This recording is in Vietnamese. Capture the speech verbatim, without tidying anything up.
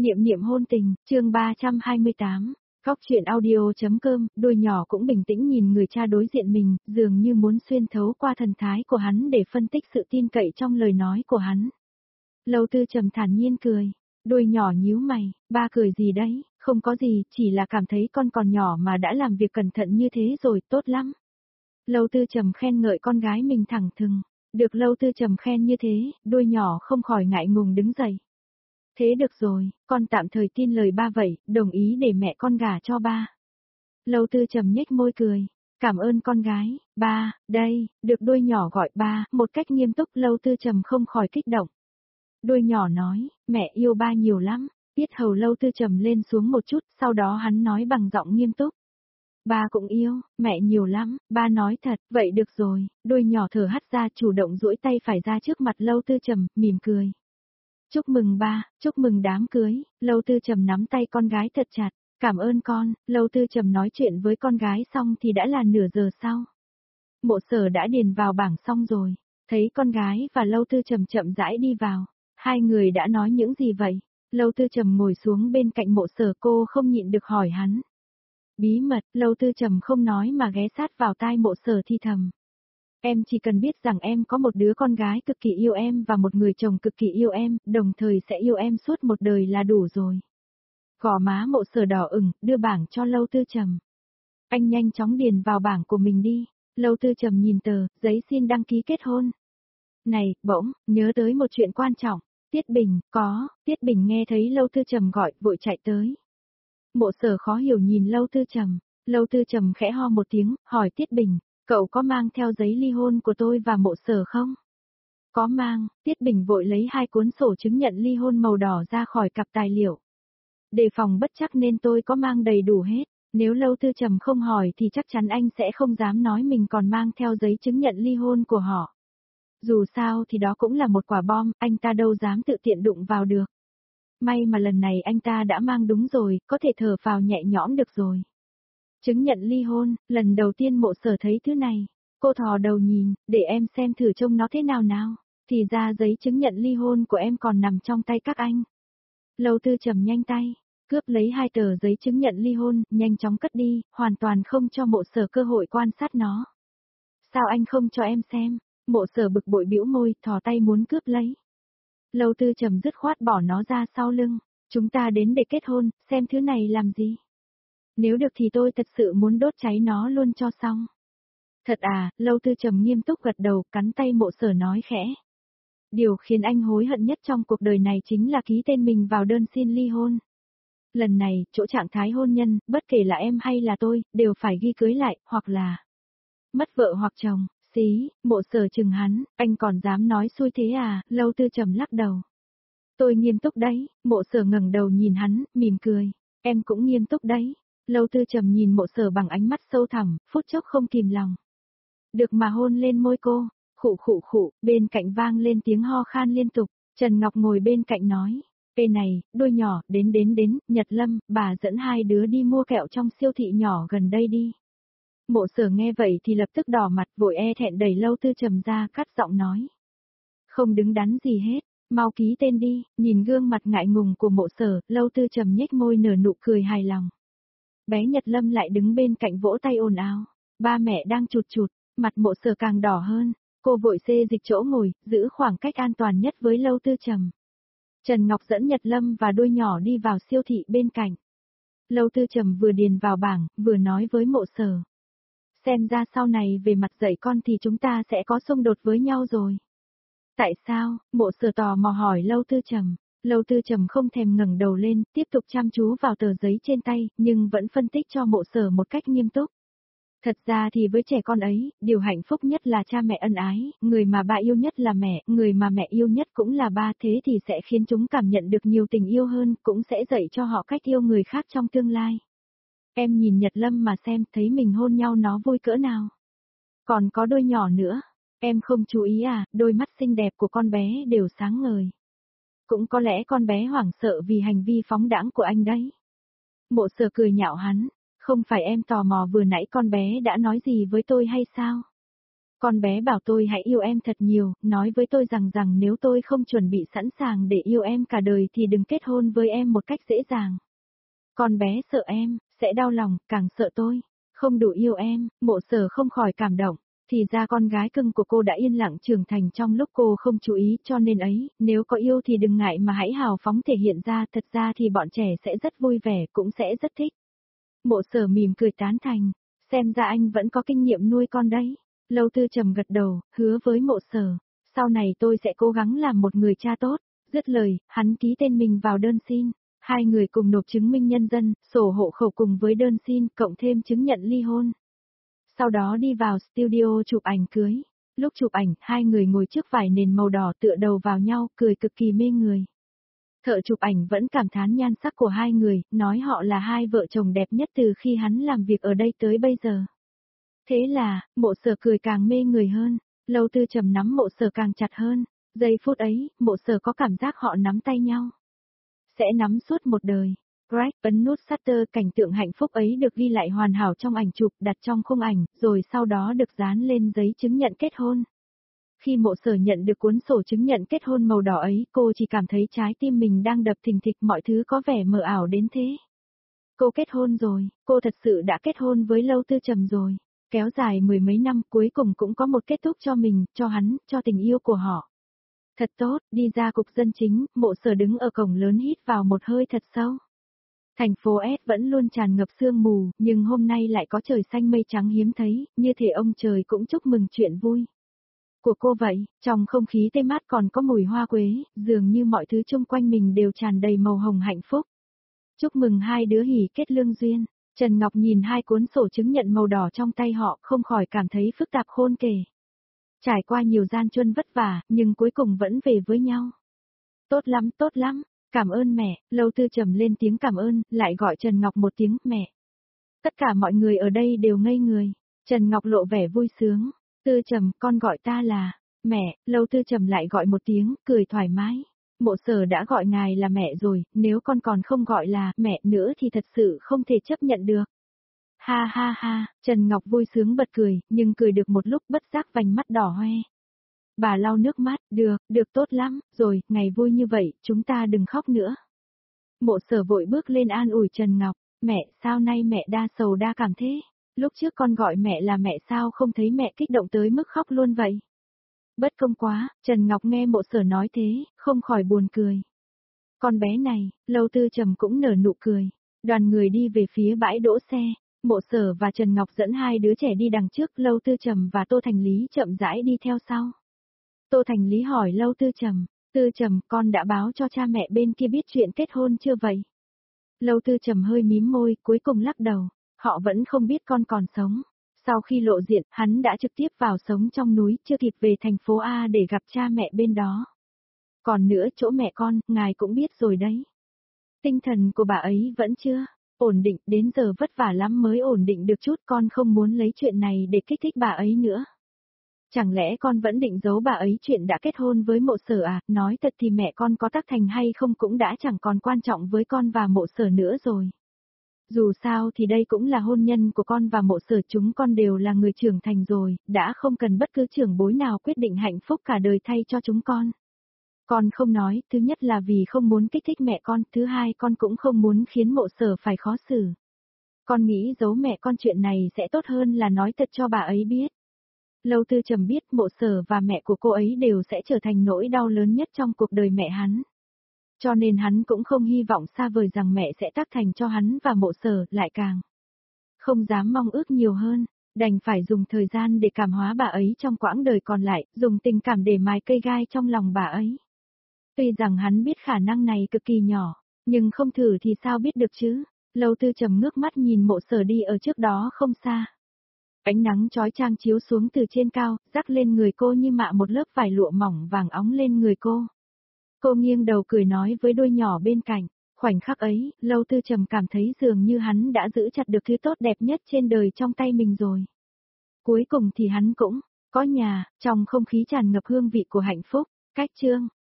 Niệm niệm hôn tình, chương ba trăm hai mươi tám. Góc truyện audio.com, đôi nhỏ cũng bình tĩnh nhìn người cha đối diện mình, dường như muốn xuyên thấu qua thần thái của hắn để phân tích sự tin cậy trong lời nói của hắn. Lâu Tư Trầm thản nhiên cười, đôi nhỏ nhíu mày, ba cười gì đấy, không có gì, chỉ là cảm thấy con còn nhỏ mà đã làm việc cẩn thận như thế rồi, tốt lắm. Lâu Tư Trầm khen ngợi con gái mình thẳng thừng, được Lâu Tư Trầm khen như thế, đôi nhỏ không khỏi ngại ngùng đứng dậy. Thế được rồi, con tạm thời tin lời ba vậy, đồng ý để mẹ con gả cho ba. Lâu Tư Trầm nhếch môi cười, cảm ơn con gái, ba, đây, được đôi nhỏ gọi ba, một cách nghiêm túc Lâu Tư Trầm không khỏi kích động. Đôi nhỏ nói, mẹ yêu ba nhiều lắm, biết hầu Lâu Tư Trầm lên xuống một chút, sau đó hắn nói bằng giọng nghiêm túc. Ba cũng yêu, mẹ nhiều lắm, ba nói thật, vậy được rồi, đôi nhỏ thở hắt ra chủ động duỗi tay phải ra trước mặt Lâu Tư Trầm, mỉm cười. Chúc mừng ba, chúc mừng đám cưới, Lâu Tư Trầm nắm tay con gái thật chặt, cảm ơn con, Lâu Tư Trầm nói chuyện với con gái xong thì đã là nửa giờ sau. Mộ Sở đã điền vào bảng xong rồi, thấy con gái và Lâu Tư Trầm chậm rãi đi vào, hai người đã nói những gì vậy? Lâu Tư Trầm ngồi xuống bên cạnh Mộ Sở, cô không nhịn được hỏi hắn. Bí mật, Lâu Tư Trầm không nói mà ghé sát vào tai Mộ Sở thi thầm. Em chỉ cần biết rằng em có một đứa con gái cực kỳ yêu em và một người chồng cực kỳ yêu em, đồng thời sẽ yêu em suốt một đời là đủ rồi. Gò má Mộ Sở đỏ ửng, đưa bảng cho Lâu Tư Trầm. Anh nhanh chóng điền vào bảng của mình đi. Lâu Tư Trầm nhìn tờ, giấy xin đăng ký kết hôn. Này, bỗng, nhớ tới một chuyện quan trọng. Tiết Bình, có, Tiết Bình nghe thấy Lâu Tư Trầm gọi, vội chạy tới. Mộ Sở khó hiểu nhìn Lâu Tư Trầm. Lâu Tư Trầm khẽ ho một tiếng, hỏi Tiết Bình. Cậu có mang theo giấy ly hôn của tôi và Mộ Sở không? Có mang, Tiết Bình vội lấy hai cuốn sổ chứng nhận ly hôn màu đỏ ra khỏi cặp tài liệu. Đề phòng bất chắc nên tôi có mang đầy đủ hết, nếu Lâu Tư Trầm không hỏi thì chắc chắn anh sẽ không dám nói mình còn mang theo giấy chứng nhận ly hôn của họ. Dù sao thì đó cũng là một quả bom, anh ta đâu dám tự tiện đụng vào được. May mà lần này anh ta đã mang đúng rồi, có thể thở phào nhẹ nhõm được rồi. Chứng nhận ly hôn, lần đầu tiên Mộ Sở thấy thứ này, cô thò đầu nhìn, để em xem thử trông nó thế nào nào, thì ra giấy chứng nhận ly hôn của em còn nằm trong tay các anh. Lâu Tư Trầm nhanh tay, cướp lấy hai tờ giấy chứng nhận ly hôn, nhanh chóng cất đi, hoàn toàn không cho Mộ Sở cơ hội quan sát nó. Sao anh không cho em xem? Mộ Sở bực bội bĩu môi, thò tay muốn cướp lấy. Lâu Tư Trầm dứt khoát bỏ nó ra sau lưng, chúng ta đến để kết hôn, xem thứ này làm gì? Nếu được thì tôi thật sự muốn đốt cháy nó luôn cho xong. Thật à, Lâu Tư Trầm nghiêm túc gật đầu, cắn tay Mộ Sở nói khẽ. Điều khiến anh hối hận nhất trong cuộc đời này chính là ký tên mình vào đơn xin ly hôn. Lần này, chỗ trạng thái hôn nhân, bất kể là em hay là tôi, đều phải ghi cưới lại, hoặc là mất vợ hoặc chồng. Xí, Mộ Sở chừng hắn, anh còn dám nói xui thế à? Lâu Tư Trầm lắc đầu. Tôi nghiêm túc đấy, Mộ Sở ngẩng đầu nhìn hắn, mỉm cười. Em cũng nghiêm túc đấy. Lâu Tư Trầm nhìn Mộ Sở bằng ánh mắt sâu thẳm, phút chốc không kìm lòng. Được mà hôn lên môi cô, khụ khụ khụ, bên cạnh vang lên tiếng ho khan liên tục, Trần Ngọc ngồi bên cạnh nói. Ê này, đôi nhỏ, đến đến đến, Nhật Lâm, bà dẫn hai đứa đi mua kẹo trong siêu thị nhỏ gần đây đi. Mộ Sở nghe vậy thì lập tức đỏ mặt, vội e thẹn đẩy Lâu Tư Trầm ra, cắt giọng nói. Không đứng đắn gì hết, mau ký tên đi. Nhìn gương mặt ngại ngùng của Mộ Sở, Lâu Tư Trầm nhếch môi nở nụ cười hài lòng. Bé Nhật Lâm lại đứng bên cạnh vỗ tay ồn ào. Ba mẹ đang chụt chụt, mặt Mộ Sở càng đỏ hơn. Cô vội xê dịch chỗ ngồi, giữ khoảng cách an toàn nhất với Lâu Tư Trầm. Trần Ngọc dẫn Nhật Lâm và đôi nhỏ đi vào siêu thị bên cạnh. Lâu Tư Trầm vừa điền vào bảng, vừa nói với Mộ Sở. Xem ra sau này về mặt dạy con thì chúng ta sẽ có xung đột với nhau rồi. Tại sao? Mộ Sở tò mò hỏi Lâu Tư Trầm. Lâu Tư Trầm không thèm ngẩng đầu lên, tiếp tục chăm chú vào tờ giấy trên tay, nhưng vẫn phân tích cho Mộ Sở một cách nghiêm túc. Thật ra thì với trẻ con ấy, điều hạnh phúc nhất là cha mẹ ân ái, người mà ba yêu nhất là mẹ, người mà mẹ yêu nhất cũng là ba, thế thì sẽ khiến chúng cảm nhận được nhiều tình yêu hơn, cũng sẽ dạy cho họ cách yêu người khác trong tương lai. Em nhìn Nhật Lâm mà xem, thấy mình hôn nhau nó vui cỡ nào. Còn có đôi nhỏ nữa, em không chú ý à, đôi mắt xinh đẹp của con bé đều sáng ngời. Cũng có lẽ con bé hoảng sợ vì hành vi phóng đãng của anh đấy. Mộ Sở cười nhạo hắn, không phải em tò mò vừa nãy con bé đã nói gì với tôi hay sao? Con bé bảo tôi hãy yêu em thật nhiều, nói với tôi rằng rằng nếu tôi không chuẩn bị sẵn sàng để yêu em cả đời thì đừng kết hôn với em một cách dễ dàng. Con bé sợ em, sẽ đau lòng, càng sợ tôi. Không đủ yêu em, Mộ Sở không khỏi cảm động. Thì ra con gái cưng của cô đã yên lặng trưởng thành trong lúc cô không chú ý, cho nên ấy, nếu có yêu thì đừng ngại mà hãy hào phóng thể hiện ra, thật ra thì bọn trẻ sẽ rất vui vẻ, cũng sẽ rất thích. Mộ Sở mỉm cười tán thành, xem ra anh vẫn có kinh nghiệm nuôi con đấy. Lâu Tư Trầm gật đầu, hứa với Mộ Sở, sau này tôi sẽ cố gắng làm một người cha tốt. Dứt lời, hắn ký tên mình vào đơn xin. Hai người cùng nộp chứng minh nhân dân, sổ hộ khẩu cùng với đơn xin, cộng thêm chứng nhận ly hôn. Sau đó đi vào studio chụp ảnh cưới. Lúc chụp ảnh, hai người ngồi trước vải nền màu đỏ tựa đầu vào nhau, cười cực kỳ mê người. Thợ chụp ảnh vẫn cảm thán nhan sắc của hai người, nói họ là hai vợ chồng đẹp nhất từ khi hắn làm việc ở đây tới bây giờ. Thế là, Mộ Sở cười càng mê người hơn, Lâu Tư Trầm nắm Mộ Sở càng chặt hơn. Giây phút ấy, Mộ Sở có cảm giác họ nắm tay nhau. Sẽ nắm suốt một đời. Greg ấn nút shutter, cảnh tượng hạnh phúc ấy được ghi lại hoàn hảo trong ảnh chụp, đặt trong khung ảnh, rồi sau đó được dán lên giấy chứng nhận kết hôn. Khi Mộ Sở nhận được cuốn sổ chứng nhận kết hôn màu đỏ ấy, cô chỉ cảm thấy trái tim mình đang đập thình thịch, mọi thứ có vẻ mờ ảo đến thế. Cô kết hôn rồi, cô thật sự đã kết hôn với Lâu Tư Trầm rồi. Kéo dài mười mấy năm, cuối cùng cũng có một kết thúc cho mình, cho hắn, cho tình yêu của họ. Thật tốt, đi ra cục dân chính, Mộ Sở đứng ở cổng lớn hít vào một hơi thật sâu. Thành phố S vẫn luôn tràn ngập sương mù, nhưng hôm nay lại có trời xanh mây trắng hiếm thấy, như thể ông trời cũng chúc mừng chuyện vui của cô vậy. Trong không khí tê mát còn có mùi hoa quế, dường như mọi thứ xung quanh mình đều tràn đầy màu hồng hạnh phúc. Chúc mừng hai đứa hỷ kết lương duyên. Trần Ngọc nhìn hai cuốn sổ chứng nhận màu đỏ trong tay họ, không khỏi cảm thấy phức tạp khôn kể. Trải qua nhiều gian truân vất vả, nhưng cuối cùng vẫn về với nhau. Tốt lắm, tốt lắm, cảm ơn mẹ. Lâu Tư Trầm lên tiếng cảm ơn, lại gọi Trần Ngọc một tiếng mẹ. Tất cả mọi người ở đây đều ngây người. Trần Ngọc lộ vẻ vui sướng. Tư Trầm, con gọi ta là mẹ. Lâu Tư Trầm lại gọi một tiếng, cười thoải mái. Mộ Sở đã gọi ngài là mẹ rồi, nếu con còn không gọi là mẹ nữa thì thật sự không thể chấp nhận được. Ha ha ha, Trần Ngọc vui sướng bật cười, nhưng cười được một lúc bất giác vành mắt đỏ hoe. Bà lau nước mắt, được, được tốt lắm, rồi, ngày vui như vậy, chúng ta đừng khóc nữa. Mộ Sở vội bước lên an ủi Trần Ngọc, mẹ, sao nay mẹ đa sầu đa cảm thế? Lúc trước con gọi mẹ là mẹ sao không thấy mẹ kích động tới mức khóc luôn vậy? Bất công quá, Trần Ngọc nghe Mộ Sở nói thế, không khỏi buồn cười. Con bé này, Lâu Tư Trầm cũng nở nụ cười. Đoàn người đi về phía bãi đỗ xe, Mộ Sở và Trần Ngọc dẫn hai đứa trẻ đi đằng trước, Lâu Tư Trầm và Tô Thành Lý chậm rãi đi theo sau. Tô Thành Lý hỏi Lâu Tư Trầm, Tư Trầm, con đã báo cho cha mẹ bên kia biết chuyện kết hôn chưa vậy? Lâu Tư Trầm hơi mím môi, cuối cùng lắc đầu, họ vẫn không biết con còn sống. Sau khi lộ diện, hắn đã trực tiếp vào sống trong núi, chưa kịp về thành phố A để gặp cha mẹ bên đó. Còn nữa, chỗ mẹ con, ngài cũng biết rồi đấy. Tinh thần của bà ấy vẫn chưa ổn định, đến giờ vất vả lắm mới ổn định được chút, con không muốn lấy chuyện này để kích thích bà ấy nữa. Chẳng lẽ con vẫn định giấu bà ấy chuyện đã kết hôn với Mộ Sở à? Nói thật thì mẹ con có tác thành hay không cũng đã chẳng còn quan trọng với con và Mộ Sở nữa rồi. Dù sao thì đây cũng là hôn nhân của con và Mộ Sở, chúng con đều là người trưởng thành rồi, đã không cần bất cứ trưởng bối nào quyết định hạnh phúc cả đời thay cho chúng con. Con không nói, thứ nhất là vì không muốn kích thích mẹ con, thứ hai con cũng không muốn khiến Mộ Sở phải khó xử. Con nghĩ giấu mẹ con chuyện này sẽ tốt hơn là nói thật cho bà ấy biết. Lâu Tư Trầm biết Mộ Sở và mẹ của cô ấy đều sẽ trở thành nỗi đau lớn nhất trong cuộc đời mẹ hắn. Cho nên hắn cũng không hy vọng xa vời rằng mẹ sẽ tác thành cho hắn và Mộ Sở, lại càng không dám mong ước nhiều hơn, đành phải dùng thời gian để cảm hóa bà ấy trong quãng đời còn lại, dùng tình cảm để mài cây gai trong lòng bà ấy. Tuy rằng hắn biết khả năng này cực kỳ nhỏ, nhưng không thử thì sao biết được chứ. Lâu Tư Trầm ngước mắt nhìn Mộ Sở đi ở trước đó không xa. Ánh nắng chói chang chiếu xuống từ trên cao, rắc lên người cô như mạ một lớp vải lụa mỏng vàng óng lên người cô. Cô nghiêng đầu cười nói với đôi nhỏ bên cạnh. Khoảnh khắc ấy, Lâu Tư Trầm cảm thấy dường như hắn đã giữ chặt được thứ tốt đẹp nhất trên đời trong tay mình rồi. Cuối cùng thì hắn cũng có nhà, trong không khí tràn ngập hương vị của hạnh phúc. Cách chương